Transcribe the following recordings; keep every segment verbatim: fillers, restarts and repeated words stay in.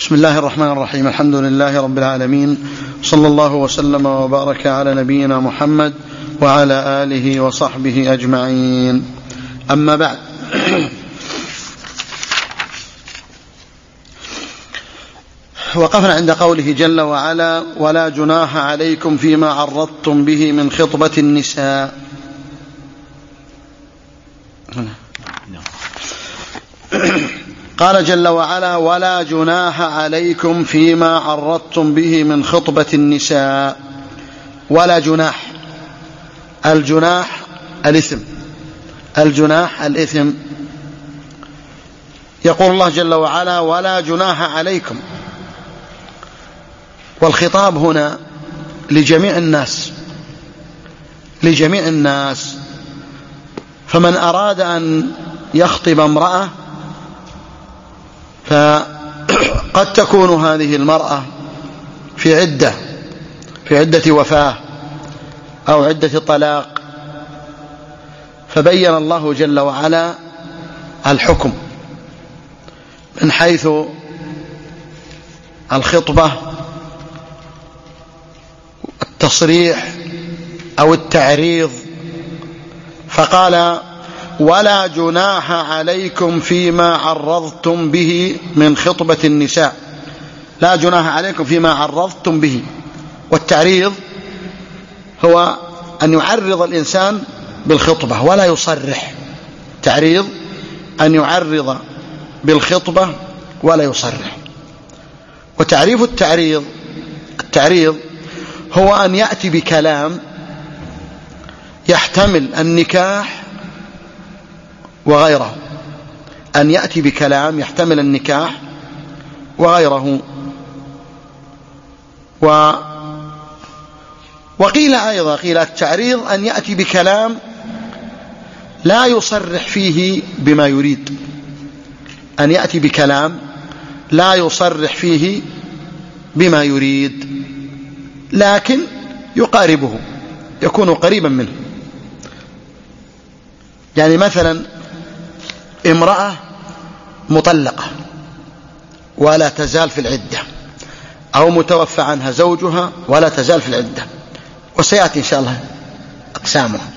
بسم الله الرحمن الرحيم. الحمد لله رب العالمين، صلى الله وسلم وبارك على نبينا محمد وعلى آله وصحبه أجمعين. أما بعد، وقفنا عند قوله جل وعلا: ولا جناح عليكم فيما عرضتم به من خطبة النساء. قال جل وعلا: ولا جناح عليكم فيما عرضتم به من خطبة النساء. ولا جناح، الجناح الإثم، الجناح الإثم. يقول الله جل وعلا: ولا جناح عليكم، والخطاب هنا لجميع الناس، لجميع الناس. فمن أراد أن يخطب امرأة فقد تكون هذه المرأة في عدة في عدة وفاة أو عدة طلاق، فبين الله جل وعلا الحكم من حيث الخطبة، التصريح أو التعريض، فقال: ولا جناح عليكم فيما عرضتم به من خطبة النساء. لا جناح عليكم فيما عرضتم به. والتعريض هو أن يعرض الإنسان بالخطبة ولا يصرح. تعريض أن يعرض بالخطبة ولا يصرح. وتعريف التعريض التعريض هو أن يأتي بكلام يحتمل النكاح وغيره، أن يأتي بكلام يحتمل النكاح وغيره. و وقيل أيضا قيل التعريض أن يأتي بكلام لا يصرح فيه بما يريد، أن يأتي بكلام لا يصرح فيه بما يريد، لكن يقاربه، يكون قريبا منه. يعني مثلا امرأة مطلقة ولا تزال في العدة، أو متوفى عنها زوجها ولا تزال في العدة، وسيأتي إن شاء الله أقسامها.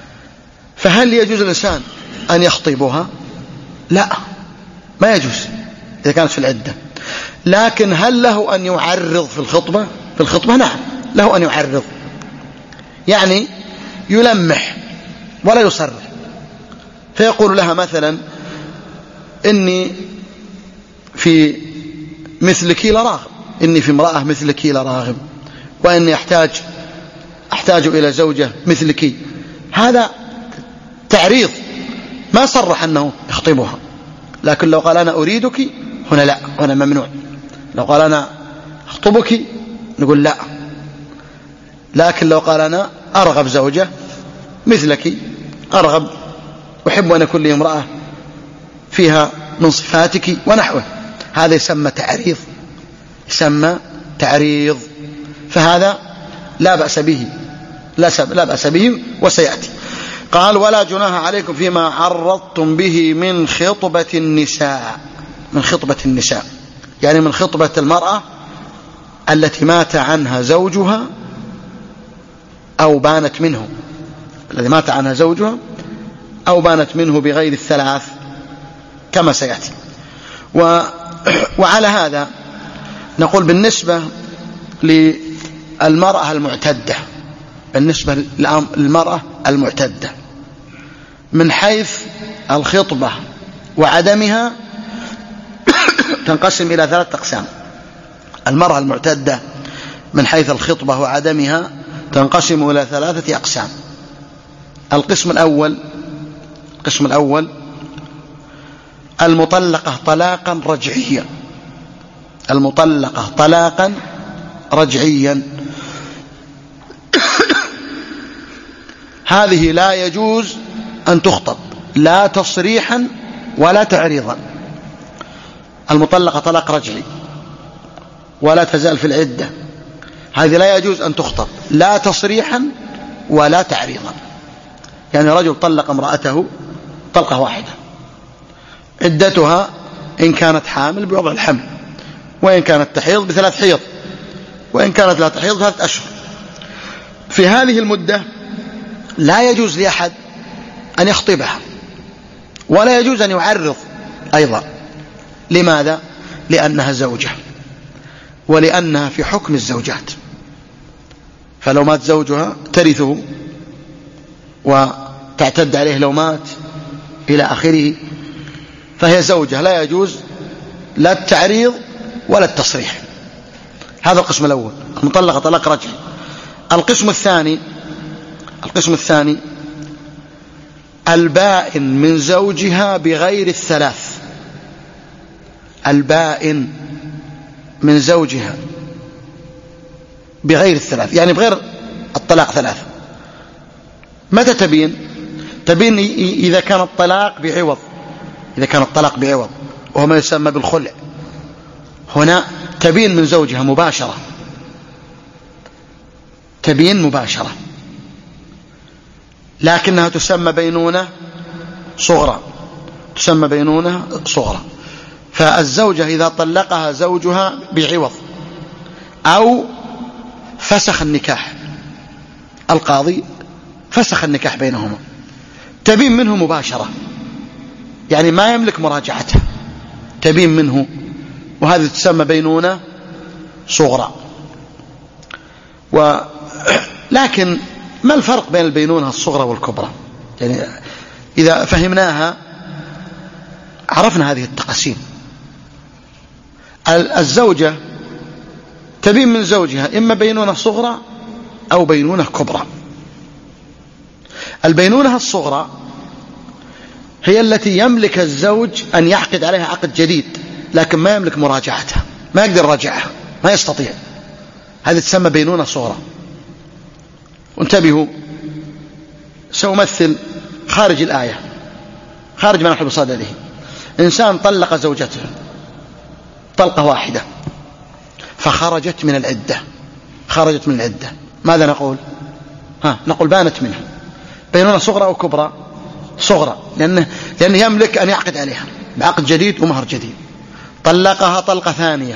فهل يجوز الإنسان أن يخطبها؟ لا، ما يجوز إذا كانت في العدة. لكن هل له أن يعرض في الخطبة؟ في الخطبة نعم، له أن يعرض، يعني يلمح ولا يصرح. فيقول لها مثلا: إني في مثلك لراغب، إني في امرأة مثلك لراغب، وإني أحتاج أحتاج إلى زوجة مثلك. هذا تعريض، ما صرح أنه يخطبها. لكن لو قال: أنا أريدك، هنا لا، هنا ممنوع. لو قال: أنا أخطبك، نقول لا. لكن لو قال: أنا أرغب زوجة مثلك، أرغب، أحب أن يكون لي امرأة فيها من صفاتك ونحوه، هذا يسمى تعريض، يسمى تعريض. فهذا لا بأس به، لا, لا بأس به، وسيأتي. قال: ولا جناح عليكم فيما عرضتم به من خطبة النساء. من خطبة النساء يعني من خطبة المرأة التي مات عنها زوجها أو بانت منه، الذي مات عنها زوجها أو بانت منه بغير الثلاث كما سيأتي. و... وعلى هذا نقول بالنسبة للمرأة المعتدة، بالنسبة للمرأة المعتدة من حيث الخطبة وعدمها تنقسم إلى ثلاثة أقسام. المرأة المعتدة من حيث الخطبة وعدمها تنقسم إلى ثلاثة أقسام. القسم الأول القسم الأول المطلقة طلاقا رجعيا، المطلقة طلاقا رجعيا، هذه لا يجوز أن تخطب لا تصريحا ولا تعريضا. المطلقة طلاق رجعي ولا تزال في العدة، هذه لا يجوز أن تخطب لا تصريحا ولا تعريضا. يعني رجل طلق امرأته طلقة واحدة، عدتها إن كانت حامل بوضع الحمل، وإن كانت تحيض بثلاث حيض، وإن كانت لا تحيض بثلاثة أشهر. في هذه المدة لا يجوز لأحد أن يخطبها، ولا يجوز أن يعرض أيضا. لماذا؟ لأنها زوجة، ولأنها في حكم الزوجات، فلو مات زوجها ترثه وتعتد عليه لو مات إلى آخره، فهي زوجة لا يجوز لا التعريض ولا التصريح. هذا القسم الأول، المطلقة طلاق رجعي. القسم الثاني القسم الثاني البائن من زوجها بغير الثلاث. البائن من زوجها بغير الثلاث، يعني بغير الطلاق ثلاث. متى تبين؟ تبين إذا كان الطلاق بعوض، إذا كان الطلاق بعوض وهو ما يسمى بالخلع، هنا تبين من زوجها مباشرة، تبين مباشرة، لكنها تسمى بينونة صغرى، تسمى بينونة صغرى. فالزوجة إذا طلقها زوجها بعوض أو فسخ النكاح، القاضي فسخ النكاح بينهما، تبين منه مباشرة، يعني ما يملك مراجعتها، تبين منه، وهذه تسمى بينونة صغرى. و... لكن ما الفرق بين البينونة الصغرى والكبرى؟ يعني إذا فهمناها عرفنا هذه التقسيم. الزوجة تبين من زوجها إما بينونة صغرى أو بينونة كبرى. البينونة الصغرى هي التي يملك الزوج أن يعقد عليها عقد جديد، لكن ما يملك مراجعتها، ما يقدر يراجعها، ما يستطيع. هذه تسمى بينونة صغرى. وانتبهوا، سأمثل خارج الآية، خارج ما نحن بصدده. إنسان طلق زوجته طلقة واحدة فخرجت من العدة، خرجت من العدة، ماذا نقول؟ ها نقول بانت منه. بينونة صغرى أو كبرى؟ صغرى، لأنه, لأنه يملك أن يعقد عليها بعقد جديد ومهر جديد. طلقها طلقة ثانية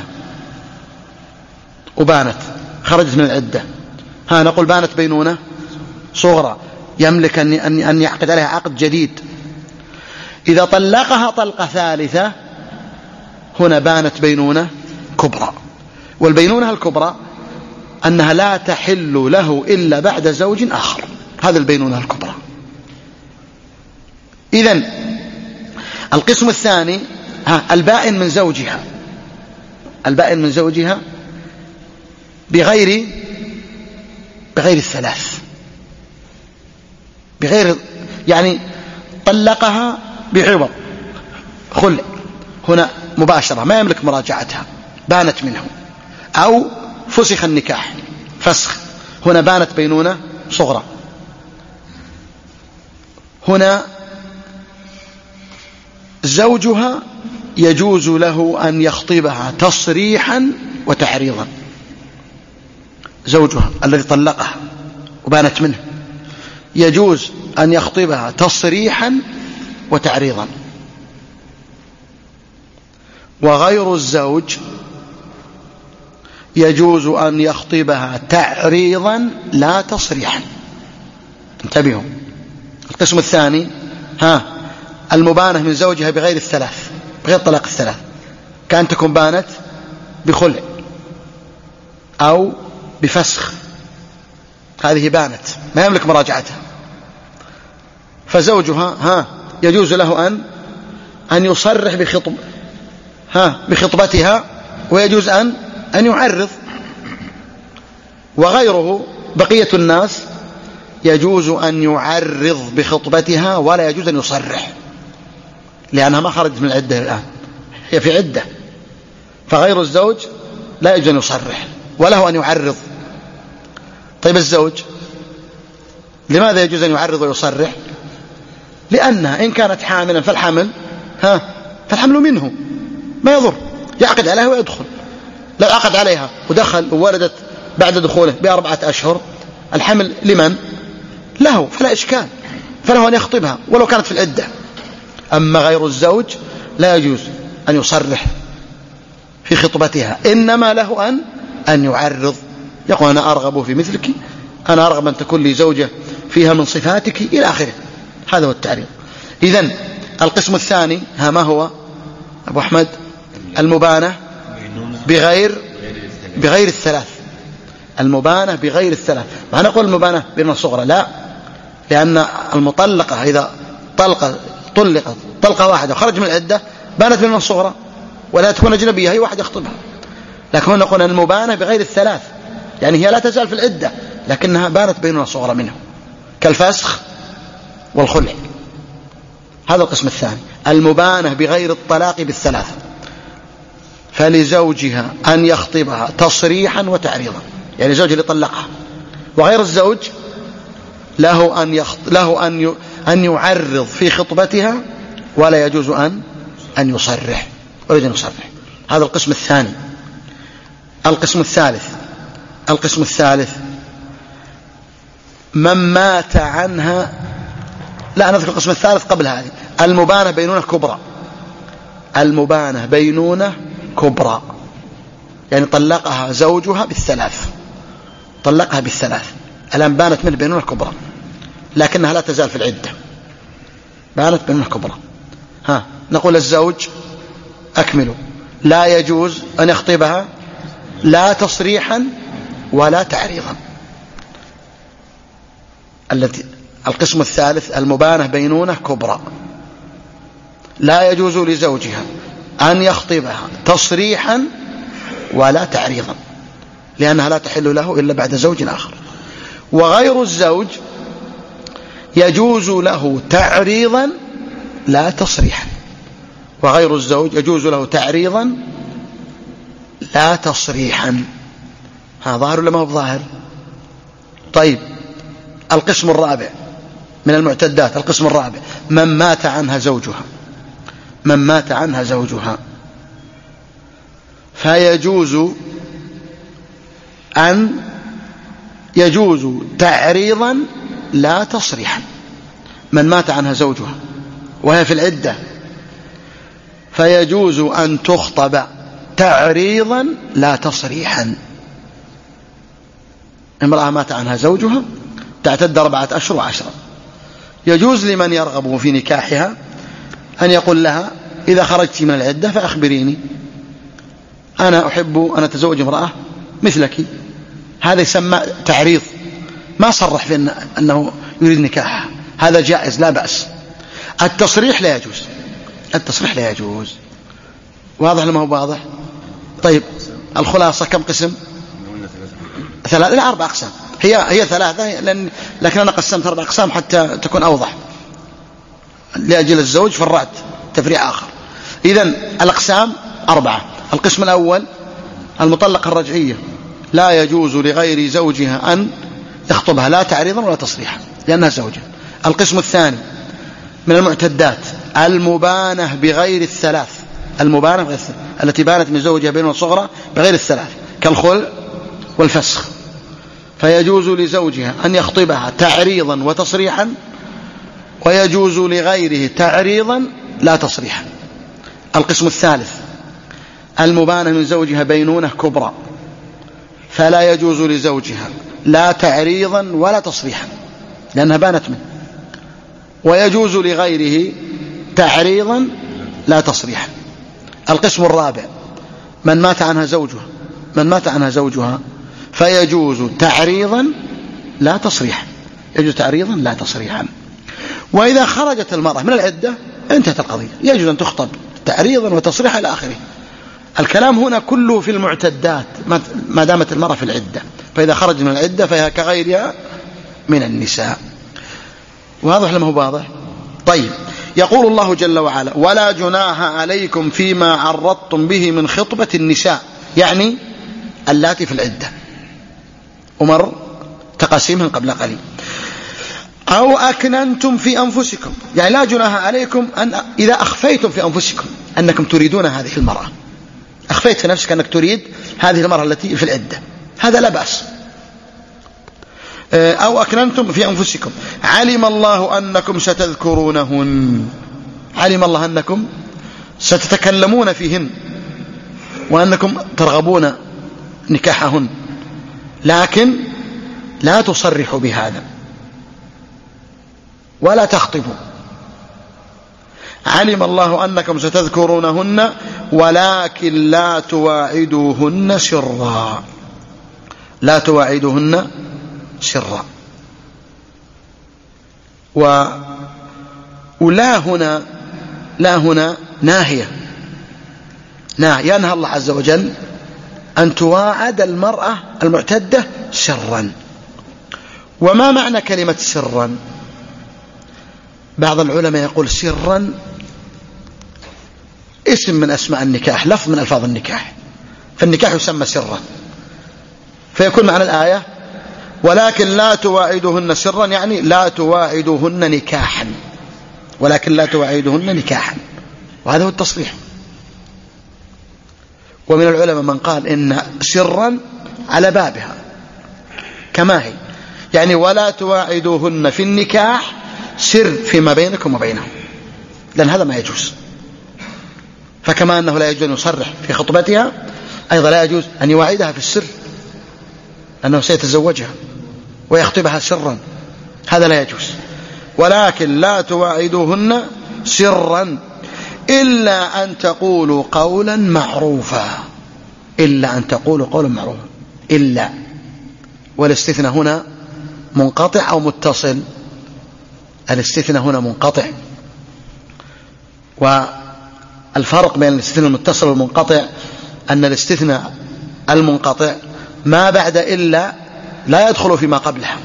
وبانت، خرجت من العدة، ها نقول بانت بينونة صغرى، يملك أن أن يعقد عليها عقد جديد. إذا طلقها طلقة ثالثة هنا بانت بينونة كبرى. والبينونة الكبرى أنها لا تحل له إلا بعد زوج آخر، هذا البينونة الكبرى. إذن القسم الثاني ها البائن من زوجها، البائن من زوجها بغير بغير الثلاث، بغير يعني طلقها بعوض خلع، هنا مباشرة ما يملك مراجعتها، بانت منه، أو فسخ النكاح فسخ، هنا بانت بينونة صغرى. هنا زوجها يجوز له أن يخطبها تصريحا وتعريضا، زوجها الذي طلقها وبانت منه يجوز أن يخطبها تصريحا وتعريضا. وغير الزوج يجوز أن يخطبها تعريضا لا تصريحا. انتبهوا، القسم الثاني ها المبانة من زوجها بغير الثلاث، بغير طلاق الثلاث، كأن تكون بانت بخلع أو بفسخ، هذه بانت ما يملك مراجعتها، فزوجها ها يجوز له أن أن يصرح بخطب ها بخطبتها، ويجوز أن أن يعرض. وغيره بقية الناس يجوز أن يعرض بخطبتها ولا يجوز أن يصرح، لأنها ما خرجت من العدة الآن، هي في عدة. فغير الزوج لا يجوز أن يصرح وله أن يعرض. طيب الزوج لماذا يجوز أن يعرض ويصرح؟ لأنها إن كانت حاملا فالحمل ها فالحمل منه ما يضر، يعقد عليها ويدخل. لو عقد عليها ودخل وولدت بعد دخوله بأربعة أشهر، الحمل لمن؟ له، فلا إشكال، فله أن يخطبها ولو كانت في العدة. أما غير الزوج لا يجوز أن يصرح في خطبتها، إنما له أن أن يعرض، يقول أنا أرغب في مثلك، أنا أرغب أن تكون لي زوجة فيها من صفاتك إلى آخره. هذا هو التعريض. إذن القسم الثاني ها ما هو أبو أحمد؟ المبانة بغير بغير الثلاث. المبانة بغير الثلاث. ما نقول المبانة بين الصغرى، لا، لأن المطلقة إذا طلقت طلقت طلقة واحدة وخرج من العدة بانت من الصغرى ولا تكون أجنبية، هي واحد يخطبها. لكن هنا نقول المبانة بغير الثلاث، يعني هي لا تزال في العدة لكنها بانت بين الصغرى منه، كالفسخ والخلع. هذا القسم الثاني، المبانة بغير الطلاق بالثلاثة. فلزوجها أن يخطبها تصريحا وتعريضا، يعني زوج اللي طلقها، وغير الزوج له أن يخط... له أن ي... أن يعرض في خطبتها، ولا يجوز أن أن يصرح، ولا يجوز أن يصرح. هذا القسم الثاني. القسم الثالث القسم الثالث من مات عنها، لا نذكر القسم الثالث قبل هذه. المبانة بينونة كبرى. المبانة بينونة كبرى يعني طلقها زوجها بالثلاث، طلقها بالثلاث، الآن بانت منه بينونة كبرى لكنها لا تزال في العدة، بانت بينونة كبرى. ها نقول الزوج أكملوا، لا يجوز أن يخطبها لا تصريحا ولا تعريضا. التي القسم الثالث المبانة بينونة كبرى، لا يجوز لزوجها أن يخطبها تصريحا ولا تعريضا، لأنها لا تحل له إلا بعد زوج آخر. وغير الزوج يجوز له تعريضا لا تصريحا، وغير الزوج يجوز له تعريضا لا تصريحا. ها ظاهر ولا ما هو ظاهر؟ طيب القسم الرابع من المعتدات، القسم الرابع من مات عنها زوجها، من مات عنها زوجها فيجوز أن يجوز تعريضا لا تصريحا. من مات عنها زوجها وهي في العدة فيجوز أن تخطب تعريضا لا تصريحا. امرأة مات عنها زوجها تعتد أربعة أشهر وعشرة، يجوز لمن يرغب في نكاحها أن يقول لها إذا خرجت من العدة فأخبريني، أنا أحب أن أتزوج امرأة مثلك. هذا يسمى تعريض، ما صرح في أنه يريد نكاحها، هذا جائز لا بأس. التصريح لا يجوز، التصريح لا يجوز. واضح لما هو واضح؟ طيب الخلاصة كم قسم؟ ثلاثة، لا أربع أقسام. هي هي ثلاثة لأن لكن أنا قسمت أربع أقسام حتى تكون أوضح، لأجل الزوج فرعت تفريع آخر. إذن الأقسام أربعة. القسم الأول المطلقة الرجعية لا يجوز لغير زوجها أن يخطبها لا تعريضا ولا تصريحا لأنها زوجة. القسم الثاني من المعتدات المبانة بغير الثلاث، المبانة بغير الثلاث التي بانت من زوجها بين الصغرى بغير الثلاث كالخلع والفسخ، فيجوز لزوجها أن يخطبها تعريضا وتصريحا، ويجوز لغيره تعريضا لا تصريحا. القسم الثالث المبانة من زوجها بينونة كبرى، فلا يجوز لزوجها لا تعريضا ولا تصريحا لأنها بانت منه، ويجوز لغيره تعريضا لا تصريحا. القسم الرابع من مات عنها زوجها، من مات عنها زوجها فيجوز تعريضا لا تصريحا، يجوز تعريضا لا تصريحا. وإذا خرجت المرأة من العدة انتهت القضية، يجوز أن تخطب تعريضا وتصريحا إلى آخره. الكلام هنا كله في المعتدات ما دامت المرأة في العدة، فإذا خرج من العدة فهي كغيرها من النساء. واضح لما هو واضح؟ طيب يقول الله جل وعلا ولا جناح عليكم فيما عرضتم به من خطبة النساء، يعني اللاتي في العدة، أمر تقاسيمهم قبل قليل. أو أكننتم في أنفسكم، يعني لا جناح عليكم أن إذا أخفيتم في أنفسكم أنكم تريدون هذه المرأة، أخفيت في نفسك أنك تريد هذه المرأة التي في العدة، هذا لا بأس. أو أكننتم في أنفسكم علم الله أنكم ستذكرونهن، علم الله أنكم ستتكلمون فيهن، وأنكم ترغبون نكاحهن، لكن لا تصرحوا بهذا ولا تخطبوا. علم الله أنكم ستذكرونهن ولكن لا تواعدوهن سرا، لا تواعدوهن سرا. و... ولا هنا لا هنا ناهية، ينهى الله عز وجل أن تواعد المرأة المعتدة سرا. وما معنى كلمة سرا؟ بعض العلماء يقول سرا اسم من أسماء النكاح، لفظ من ألفاظ النكاح، فالنكاح يسمى سرا، فيكون معنى الآية ولكن لا تواعدوهن سرا، يعني لا تواعدوهن نكاحا، ولكن لا تواعدوهن نكاحا، وهذا هو التصريح. ومن العلماء من قال إن سرا على بابها كما هي، يعني ولا تواعدوهن في النكاح سر فيما بينكم وبينهم، لأن هذا ما يجوز. فكما أنه لا يجوز أن يصرح في خطبتها، أيضا لا يجوز أن يواعدها في السر، لأنه سيتزوجها ويخطبها سرا، هذا لا يجوز. ولكن لا تواعدوهن سرا إلا أن تقولوا قولا معروفا، إلا أن تقولوا قولا معروفا، إلا، والاستثناء هنا منقطع أو متصل؟ الاستثناء هنا منقطع، والفرق بين الاستثناء المتصل والمنقطع أن الاستثناء المنقطع ما بعد إلا لا يدخل فيما قبلها،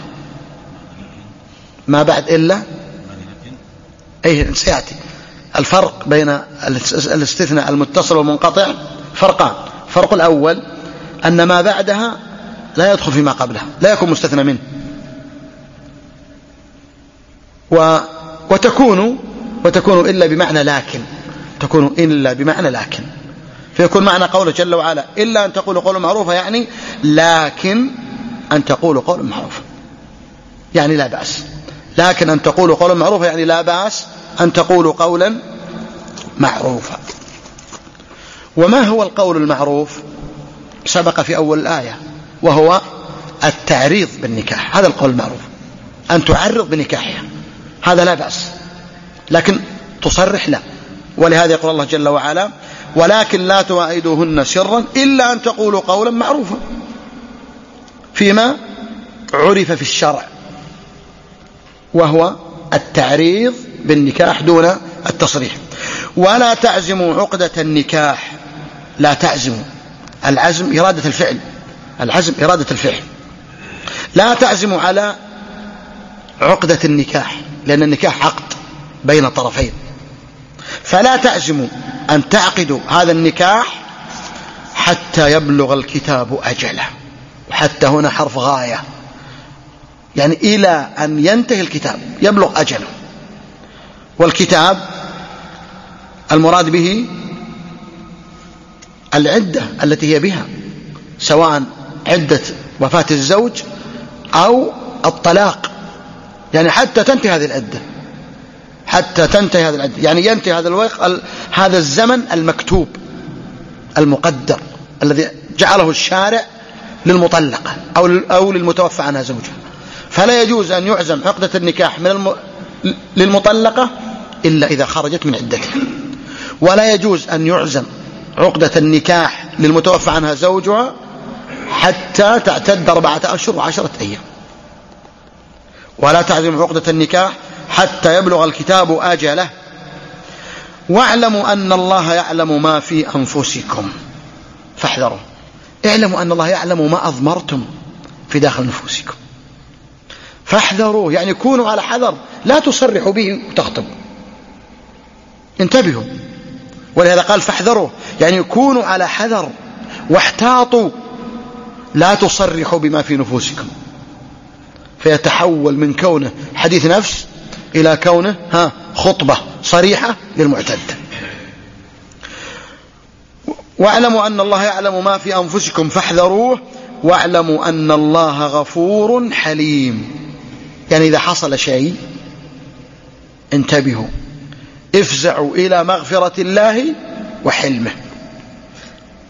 ما بعد إلا أي سيأتي. الفرق بين الاستثناء المتصل والمنقطع فرقان. الفرق الأول أن ما بعدها لا يدخل فيما قبلها، لا يكون مستثنى منه، و... وتكون وتكون إلا بمعنى لكن، تكون إلا بمعنى لكن، فيكون معنى قوله جل وعلا إلا أن تقولوا قولا معروفا، يعني لكن أن تقولوا قولا معروفا، يعني لا بأس. لكن أن تقولوا قولا معروفا يعني لا بأس أن تقولوا قولا معروفا. وما هو القول المعروف؟ سبق في أول الآية، وهو التعريض بالنكاح، هذا القول المعروف، أن تعرض بنكاحها، هذا لا بأس، لكن تصرح لا. ولهذا يقول الله جل وعلا ولكن لا تواعدوهن سرا إلا أن تقولوا قولا معروفا فيما عرف في الشرع، وهو التعريض بالنكاح دون التصريح. ولا تعزموا عقدة النكاح، لا تعزموا، العزم إرادة الفعل، العزم إرادة الفعل، لا تعزموا على عقدة النكاح، لأن النكاح عقد بين طرفين، فلا تعزموا أن تعقدوا هذا النكاح حتى يبلغ الكتاب أجله، وحتى هنا حرف غاية، يعني إلى أن ينتهي الكتاب، يبلغ أجله. والكتاب المراد به العدة التي هي بها، سواء عدة وفاة الزوج أو الطلاق، يعني حتى تنتهي هذه العدة، حتى تنتهي هذه العدة، يعني ينتهي هذا الوقت، هذا الزمن المكتوب المقدر الذي جعله الشارع للمطلقة أو أو للمتوفى عنها زوجها. فلا يجوز أن يعزم عقدة النكاح من الم... للمطلقة إلا إذا خرجت من عدتها، ولا يجوز أن يعزم عقدة النكاح للمتوفى عنها زوجها حتى تعتد أربعة أشهر وعشرة أيام. ولا تعزم عقدة النكاح حتى يبلغ الكتاب أجله. واعلموا أن الله يعلم ما في أنفسكم فاحذروا، اعلموا أن الله يعلم ما أضمرتم في داخل نفوسكم فاحذروا، يعني كونوا على حذر، لا تصرحوا به وتخطبوا، انتبهوا. ولهذا قال فاحذروا، يعني كونوا على حذر واحتاطوا، لا تصرحوا بما في نفوسكم، فيتحول من كونه حديث نفس إلى كونه ها خطبة صريحة للمعتد. واعلموا أن الله يعلم ما في أنفسكم فاحذروه واعلموا أن الله غفور حليم، يعني إذا حصل شيء انتبهوا، افزعوا إلى مغفرة الله وحلمه.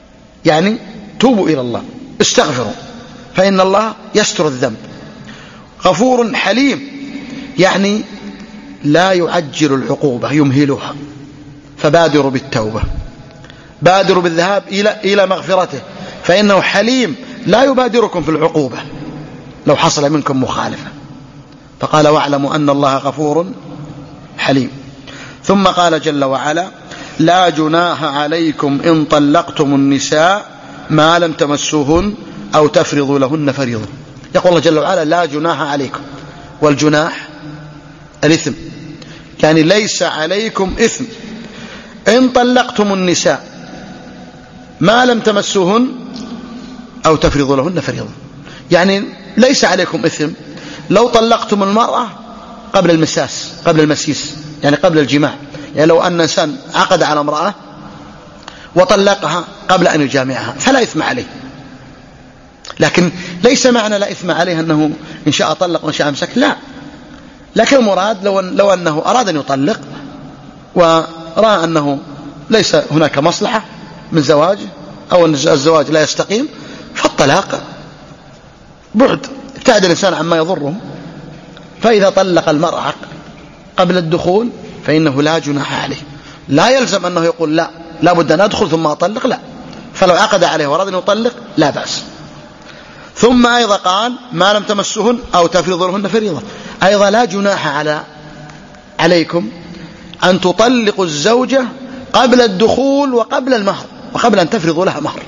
يعني توبوا إلى الله، استغفروا، فإن الله يستر الذنب. غفور حليم يعني لا يعجل العقوبة، يمهلها. فبادروا بالتوبة، بادروا بالذهاب إلى إلى مغفرته، فإنه حليم لا يبادركم في العقوبة لو حصل منكم مخالفة. فقال واعلموا أن الله غفور حليم. ثم قال جل وعلا لا جناح عليكم إن طلقتم النساء ما لم تمسوهن أو تفرضوا لهن فريضة. يقول الله جل وعلا لا جناح عليكم، والجناح الإثم، يعني ليس عليكم إثم إن طلقتم النساء ما لم تمسوهن أو تفرضوا لهن فريضة. يعني ليس عليكم إثم لو طلقتم المرأة قبل المساس، قبل المسيس، يعني قبل الجماع. يعني لو أن إنسان عقد على امرأة وطلقها قبل أن يجامعها فلا إثم عليه. لكن ليس معنى لا إثم عليه أنه إن شاء طلق وإن شاء أمسك، لا. لكن المراد لو, لو أنه أراد أن يطلق ورأى أنه ليس هناك مصلحة من زواجه أو أن الزواج لا يستقيم فالطلاق بعد، ابتعد الإنسان عما يضره. فإذا طلق المرأة قبل الدخول فإنه لا جناح عليه، لا يلزم أنه يقول لا لابد أن أدخل ثم أطلق، لا. فلو عقد عليه وأراد أن يطلق لا بأس. ثم أيضا قال ما لم تمسهن أو تفرضوا لهن فريضة، أيضا لا جناح على عليكم أن تطلقوا الزوجة قبل الدخول وقبل المهر وقبل أن تفرضوا لها مهر،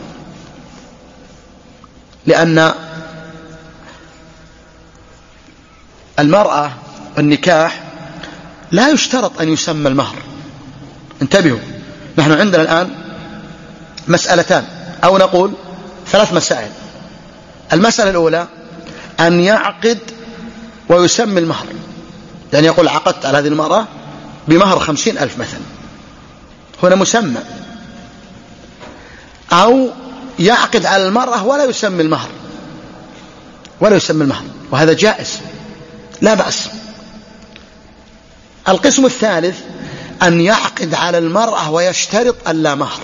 لأن المرأة النكاح لا يشترط أن يسمى المهر. انتبهوا، نحن عندنا الآن مسألتان أو نقول ثلاث مسائل. المسألة الأولى أن يعقد ويسمي المهر، يعني يقول عقدت على هذه المرأة بمهر خمسين ألف مثلا، هنا مسمى. أو يعقد على المرأة ولا يسمي المهر، ولا يسمي المهر، وهذا جائز لا بأس. القسم الثالث أن يعقد على المرأة ويشترط ألا مهر،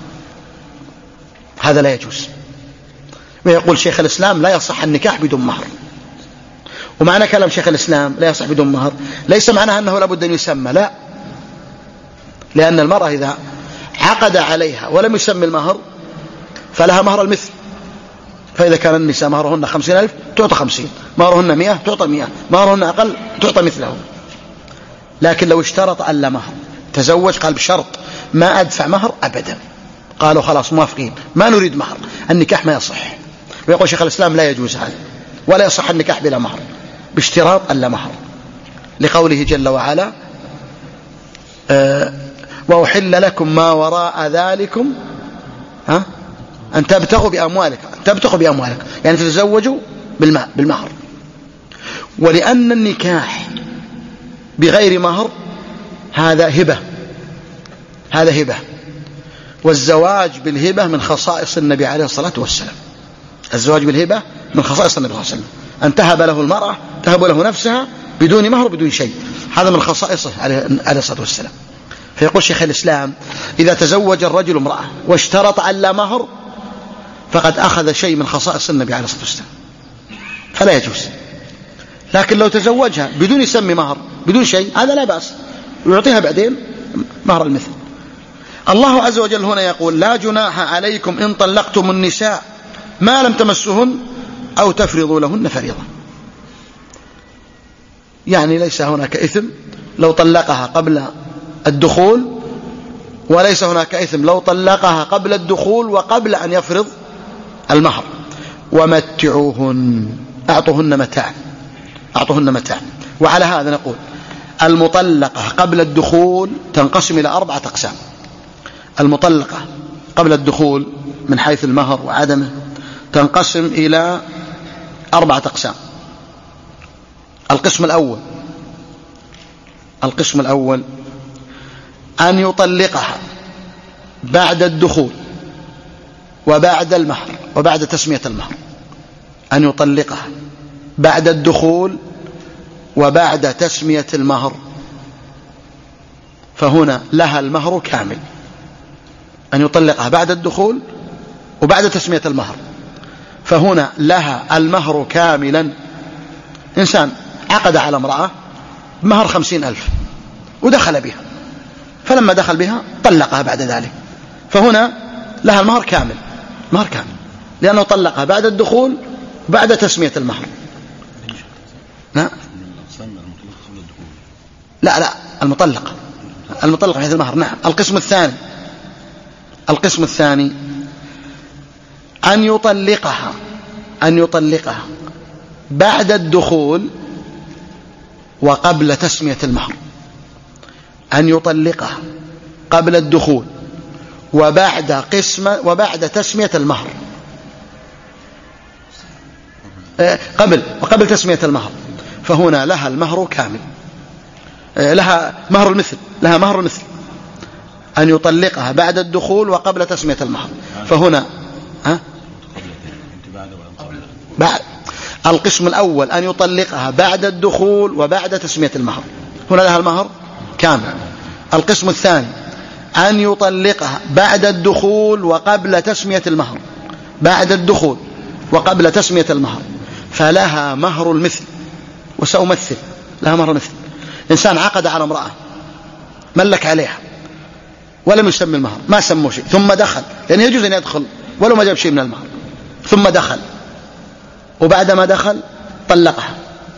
هذا لا يجوز. ويقول شيخ الإسلام لا يصح النكاح بدون مهر. ومعنى كلام شيخ الإسلام لا يصح بدون مهر ليس معناه أنه لابد أن يسمى، لا، لأن المرأة إذا عقد عليها ولم يسمي المهر فلها مهر المثل. فإذا كان النساء مهرهن خمسين ألف تعطى خمسين، مهرهن مئة تعطى مئة، مهرهن أقل تعطى مثله. لكن لو اشترط ألا مهر، تزوج قال بشرط ما أدفع مهر أبدا، قالوا خلاص موافقين ما نريد مهر، النكاح ما يصح. ويقول شيخ الإسلام لا يجوز هذا، ولا يصح النكاح بلا مهر باشتراط ألا مهر، لقوله جل وعلا أه وأحل لكم ما وراء ذلكم ها أن تبتغوا بأموالك، تبتغوا بأموالك يعني تتزوجوا بالمهر. ولأن النكاح بغير مهر هذا هبة، هذا هبة، والزواج بالهبة من خصائص النبي عليه الصلاة والسلام. الزواج بالهبة من خصائص النبي صلى الله عليه وسلم، أن تهب له المرأة، تهب له نفسها بدون مهر بدون شيء، هذا من خصائصه عليه الصلاة والسلام. فيقول شيخ الإسلام إذا تزوج الرجل امرأة واشترط ألا مهر فقد أخذ شيء من خصائص النبي عليه الصلاة والسلام، فلا يجوز. لكن لو تزوجها بدون يسمي مهر بدون شيء هذا لا بأس، ويعطيها بعدين مهر المثل. الله عز وجل هنا يقول لا جناح عليكم إن طلقتم النساء ما لم تمسهن أو تفرضوا لهن فريضة، يعني ليس هناك إثم لو طلقها قبل الدخول، وليس هناك إثم لو طلقها قبل الدخول وقبل أن يفرض المهر. ومتعوهن، أعطوهن متاع، أعطوهن متاع. وعلى هذا نقول المطلقة قبل الدخول تنقسم إلى أربعة أقسام. المطلقة قبل الدخول من حيث المهر وعدمه تنقسم إلى أربعة أقسام. القسم الأول القسم الأول أن يطلقها بعد الدخول وبعد المهر وبعد تسمية المهر، أن يطلقها بعد الدخول وبعد تسمية المهر، فهنا لها المهر كامل. أن يطلقها بعد الدخول وبعد تسمية المهر، فهنا لها المهر كاملا. إنسان عقد على امرأة مهر خمسين ألف ودخل بها، فلما دخل بها طلقها بعد ذلك، فهنا لها المهر كامل، مهر كامل، لأنه طلقها بعد الدخول بعد تسمية المهر. لا لا, لا المطلقة المطلقة حيث المهر. نعم. القسم الثاني القسم الثاني أن يطلقها أن يطلقها بعد الدخول وقبل تسمية المهر. أن يطلقها قبل الدخول وبعد قسم وبعد تسمية المهر، قبل وقبل تسمية المهر، فهنا لها المهر كامل، لها مهر المثل لها مهر المثل. أن يطلقها بعد الدخول وقبل تسمية المهر، فهنا ها بعد. القسم الأول أن يطلقها بعد الدخول وبعد تسمية المهر، هنا لها المهر كامل. القسم الثاني أن يطلقها بعد الدخول وقبل تسمية المهر، بعد الدخول وقبل تسمية المهر، فلها مهر المثل. وسأمثل لها مهر المثل. إنسان عقد على امرأة ملك عليها ولم يسمي المهر، ما سموا شيء، ثم دخل، لأنه يجوز أن يدخل ولو ما جاب شيء من المهر، ثم دخل، وبعدما دخل طلقها،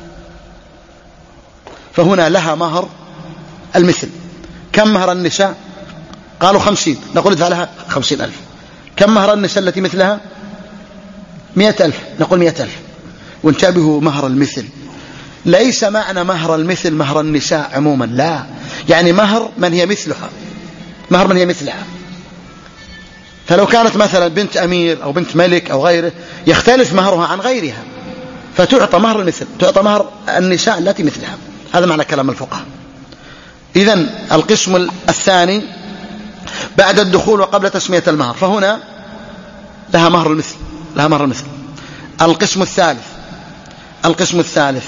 فهنا لها مهر المثل. كم مهر النساء؟ قالوا خمسين، نقول ادفع لها خمسين ألف. كم مهر النساء التي مثلها؟ مئة ألف، نقول مئة ألف. وانتبهوا، مهر المثل ليس معنى مهر المثل مهر النساء عموما، لا، يعني مهر من هي مثلها، مهر من هي مثلها. فلو كانت مثلا بنت أمير أو بنت ملك أو غيره يختلف مهرها عن غيرها، فتعطى مهر المثل، تعطى مهر النساء التي مثلها. هذا معنى كلام الفقهاء. إذن القسم الثاني بعد الدخول وقبل تسمية المهر، فهنا لها مهر المثل لها مهر المثل. القسم الثالث القسم الثالث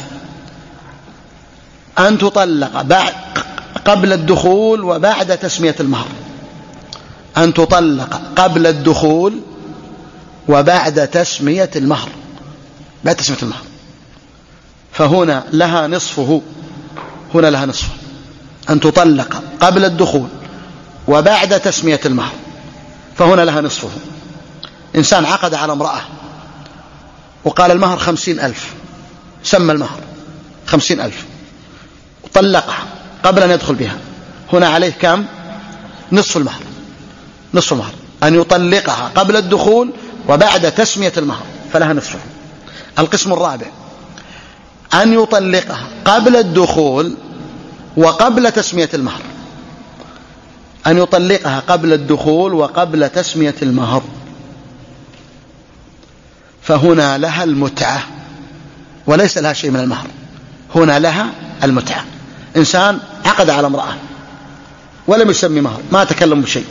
أن تطلق بعد قبل الدخول وبعد تسمية المهر. أن تطلق قبل الدخول وبعد تسمية المهر، بعد تسمية المهر، فهنا لها نصفه هنا لها نصفه. أن تطلق قبل الدخول وبعد تسمية المهر، فهنا لها نصفه. إنسان عقد على امرأة وقال المهر خمسين ألف، سمى المهر خمسين ألف وطلقها قبل أن يدخل بها، هنا عليه كم؟ نصف المهر نصف المهر. أن يطلقها قبل الدخول وبعد تسمية المهر، فلها نصفه. القسم الرابع أن يطلقها قبل الدخول وقبل تسمية المهر. أن يطلقها قبل الدخول وقبل تسمية المهر، فهنا لها المتعة وليس لها شيء من المهر، هنا لها المتعة. إنسان عقد على امرأة ولم يسمي مهر، ما تكلم بشيء،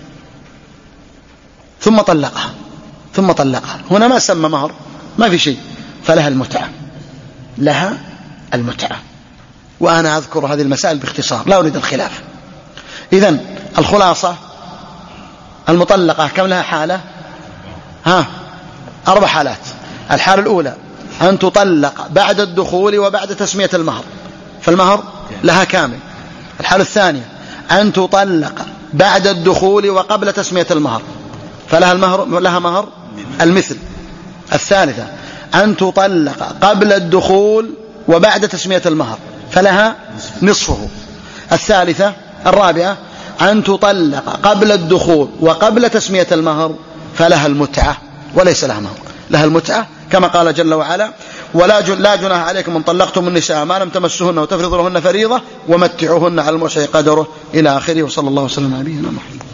ثم طلقها ثم طلقها هنا ما سمى مهر، ما في شيء، فلها المتعة لها المتعة. وأنا أذكر هذه المسائل باختصار، لا أريد الخلاف. إذن الخلاصة، المطلقة كم لها حالة؟ ها أربع حالات. الحالة الأولى أن تطلق بعد الدخول وبعد تسمية المهر، فالمهر لها كامل. الحالة الثانية أن تطلق بعد الدخول وقبل تسمية المهر، فلها المهر لها مهر المثل. الثالثة أن تطلق قبل الدخول وبعد تسمية المهر، فلها نصفه. الثالثة الرابعة أن تطلق قبل الدخول وقبل تسمية المهر، فلها المتعة وليس لها مهر، لها المتعة كما قال جل وعلا: ولا لا جناح عليكم ان طلقتم النساء ما لم تمسوهن وتفرضوا لهن فريضة ومتعوهن على الموسع قدره إلى آخره. وصلى الله وسلم على نبينا محمد.